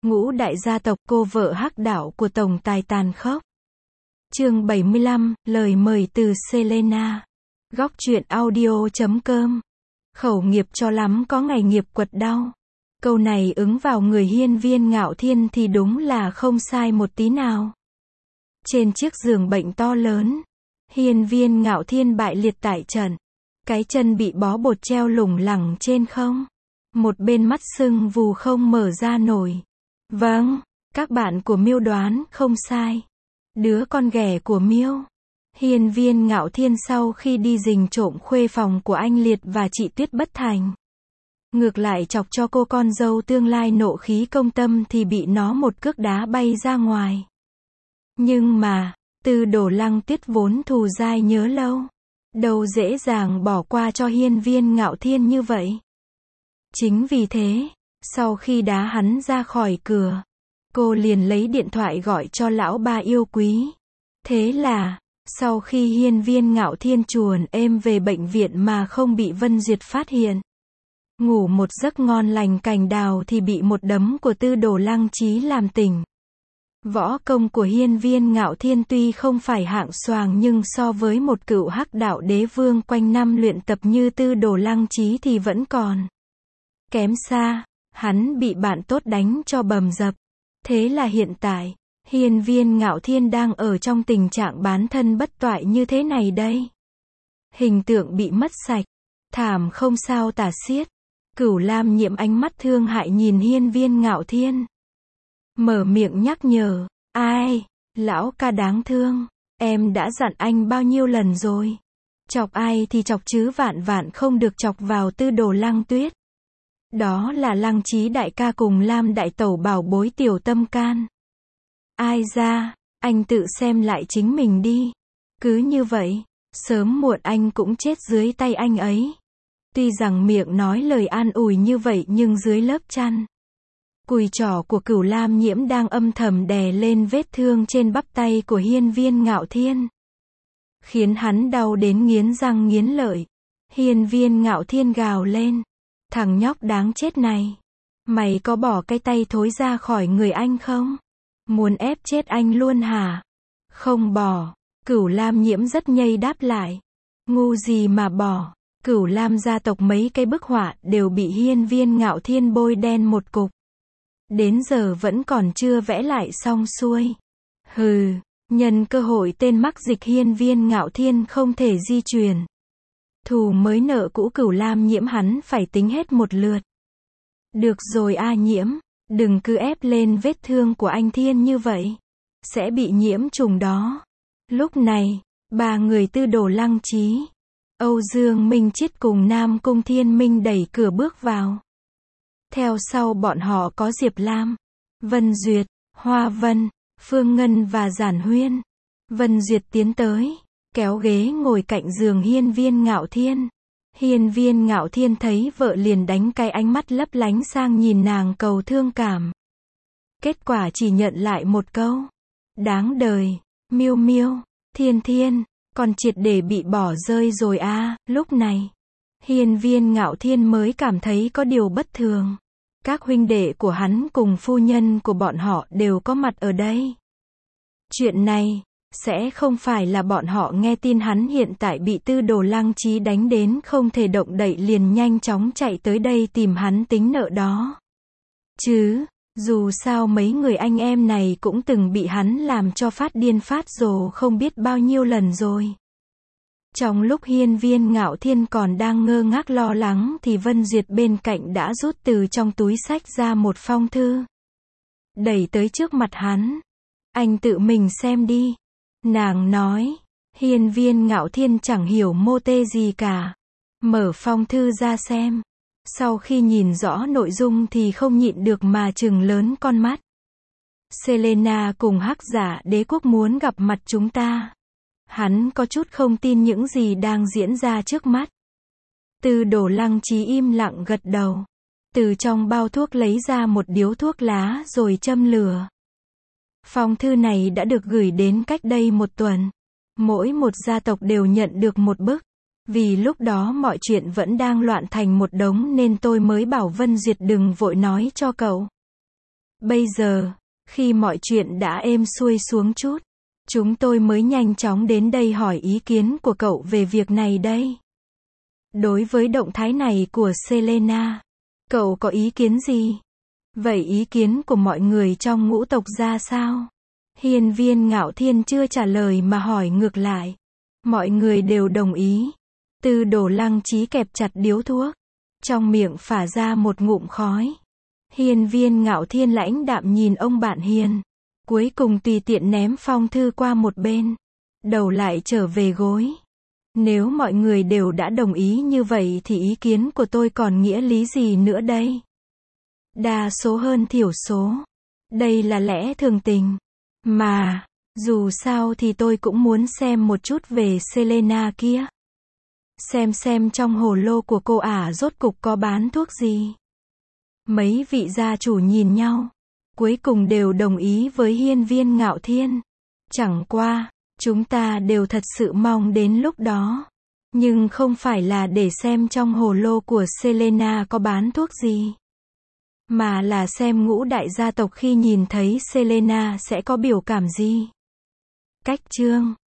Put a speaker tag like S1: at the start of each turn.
S1: Ngũ đại gia tộc cô vợ hắc đạo của tổng tài tàn khốc. Chương 75, lời mời từ Selena. Góc truyện audio.com. Khẩu nghiệp cho lắm có ngày nghiệp quật đau. Câu này ứng vào người Hiên Viên Ngạo Thiên thì đúng là không sai một tí nào. Trên chiếc giường bệnh to lớn, Hiên Viên Ngạo Thiên bại liệt tại trận. Cái chân bị bó bột treo lủng lẳng trên không. Một bên mắt sưng vù không mở ra nổi. Vâng, các bạn của Miêu đoán không sai. Đứa con ghẻ của Miêu. Hiên Viên Ngạo Thiên sau khi đi rình trộm khuê phòng của anh Liệt và chị Tuyết bất thành. Ngược lại chọc cho cô con dâu tương lai nộ khí công tâm thì bị nó một cước đá bay ra ngoài. Nhưng mà, Tư Đồ Lăng Tuyết vốn thù dai nhớ lâu. Đâu dễ dàng bỏ qua cho Hiên Viên Ngạo Thiên như vậy. Chính vì thế, sau khi đá hắn ra khỏi cửa, cô liền lấy điện thoại gọi cho lão ba yêu quý. Thế là, sau khi Hiên Viên Ngạo Thiên chuồn êm về bệnh viện mà không bị Vân Duyệt phát hiện, ngủ một giấc ngon lành cành đào thì bị một đấm của Tư Đồ Lăng Chí làm tỉnh. Võ công của Hiên Viên Ngạo Thiên tuy không phải hạng xoàng nhưng so với một cựu hắc đạo đế vương quanh năm luyện tập như Tư Đồ Lăng Chí thì vẫn còn kém xa. Hắn bị bạn tốt đánh cho bầm dập. Thế là hiện tại, Hiên Viên Ngạo Thiên đang ở trong tình trạng bán thân bất toại như thế này đây. Hình tượng bị mất sạch, thảm không sao tả xiết. Cửu Lam Nhiễm ánh mắt thương hại nhìn Hiên Viên Ngạo Thiên. Mở miệng nhắc nhở, ai, lão ca đáng thương, em đã dặn anh bao nhiêu lần rồi. Chọc ai thì chọc chứ vạn vạn không được chọc vào Tư Đồ Lăng Tuyết. Đó là Lăng Chí đại ca cùng Lam đại tẩu bảo bối tiểu tâm can. Ai ra, anh tự xem lại chính mình đi. Cứ như vậy, sớm muộn anh cũng chết dưới tay anh ấy. Tuy rằng miệng nói lời an ủi như vậy nhưng dưới lớp chăn, cùi trỏ của Cửu Lam Nhiễm đang âm thầm đè lên vết thương trên bắp tay của Hiên Viên Ngạo Thiên, khiến hắn đau đến nghiến răng nghiến lợi. Hiên Viên Ngạo Thiên gào lên, thằng nhóc đáng chết này, mày có bỏ cái tay thối ra khỏi người anh không? Muốn ép chết anh luôn hả? Không bỏ. Cửu Lam Nhiễm rất nhây đáp lại. Ngu gì mà bỏ. Cửu Lam gia tộc mấy cái bức họa đều bị Hiên Viên Ngạo Thiên bôi đen một cục. Đến giờ vẫn còn chưa vẽ lại xong xuôi. Hừ, nhân cơ hội tên mắc dịch Hiên Viên Ngạo Thiên không thể di chuyển. Thù mới nợ cũ Cửu Lam Nhiễm hắn phải tính hết một lượt. Được rồi a Nhiễm, đừng cứ ép lên vết thương của anh Thiên như vậy. Sẽ bị nhiễm trùng đó. Lúc này, ba người Tư Đồ Lăng Chí, Âu Dương Minh Chiết cùng Nam Cung Thiên Minh đẩy cửa bước vào. Theo sau bọn họ có Diệp Lam, Vân Duyệt, Hoa Vân, Phương Ngân và Giản Huyên. Vân Duyệt tiến tới, kéo ghế ngồi cạnh giường Hiên Viên Ngạo Thiên. Hiên Viên Ngạo Thiên thấy vợ liền đánh cái ánh mắt lấp lánh sang nhìn nàng cầu thương cảm. Kết quả chỉ nhận lại một câu. Đáng đời, Miêu Miêu, Thiên Thiên, còn triệt để bị bỏ rơi rồi a. Lúc này, Hiên Viên Ngạo Thiên mới cảm thấy có điều bất thường. Các huynh đệ của hắn cùng phu nhân của bọn họ đều có mặt ở đây. Chuyện này, sẽ không phải là bọn họ nghe tin hắn hiện tại bị Tư Đồ Lăng Chí đánh đến không thể động đậy liền nhanh chóng chạy tới đây tìm hắn tính nợ đó. Chứ, dù sao mấy người anh em này cũng từng bị hắn làm cho phát điên phát rồ không biết bao nhiêu lần rồi. Trong lúc Hiên Viên Ngạo Thiên còn đang ngơ ngác lo lắng thì Vân Duyệt bên cạnh đã rút từ trong túi xách ra một phong thư. Đẩy tới trước mặt hắn. Anh tự mình xem đi. Nàng nói. Hiên Viên Ngạo Thiên chẳng hiểu mô tê gì cả. Mở phong thư ra xem. Sau khi nhìn rõ nội dung thì không nhịn được mà trừng lớn con mắt. Selena cùng hắc giả đế quốc muốn gặp mặt chúng ta. Hắn có chút không tin những gì đang diễn ra trước mắt. Tư Đồ Lăng Chí im lặng gật đầu. Từ trong bao thuốc lấy ra một điếu thuốc lá rồi châm lửa. Phong thư này đã được gửi đến cách đây một tuần. Mỗi một gia tộc đều nhận được một bức. Vì lúc đó mọi chuyện vẫn đang loạn thành một đống nên tôi mới bảo Vân Duyệt đừng vội nói cho cậu. Bây giờ, khi mọi chuyện đã êm xuôi xuống chút, chúng tôi mới nhanh chóng đến đây hỏi ý kiến của cậu về việc này đây. Đối với động thái này của Selena, cậu có ý kiến gì? Vậy ý kiến của mọi người trong ngũ tộc ra sao? Hiên Viên Ngạo Thiên chưa trả lời mà hỏi ngược lại. Mọi người đều đồng ý. Tư Đồ Lăng Chí kẹp chặt điếu thuốc, trong miệng phả ra một ngụm khói. Hiên Viên Ngạo Thiên lãnh đạm nhìn ông bạn Hiền, cuối cùng tùy tiện ném phong thư qua một bên, đầu lại trở về gối. Nếu mọi người đều đã đồng ý như vậy thì ý kiến của tôi còn nghĩa lý gì nữa đây? Đa số hơn thiểu số. Đây là lẽ thường tình. Mà, dù sao thì tôi cũng muốn xem một chút về Selena kia. Xem trong hồ lô của cô ả rốt cục có bán thuốc gì. Mấy vị gia chủ nhìn nhau, cuối cùng đều đồng ý với Hiên Viên Ngạo Thiên. Chẳng qua, chúng ta đều thật sự mong đến lúc đó. Nhưng không phải là để xem trong hồ lô của Selena có bán thuốc gì, mà là xem ngũ đại gia tộc khi nhìn thấy Selena sẽ có biểu cảm gì. Cách chương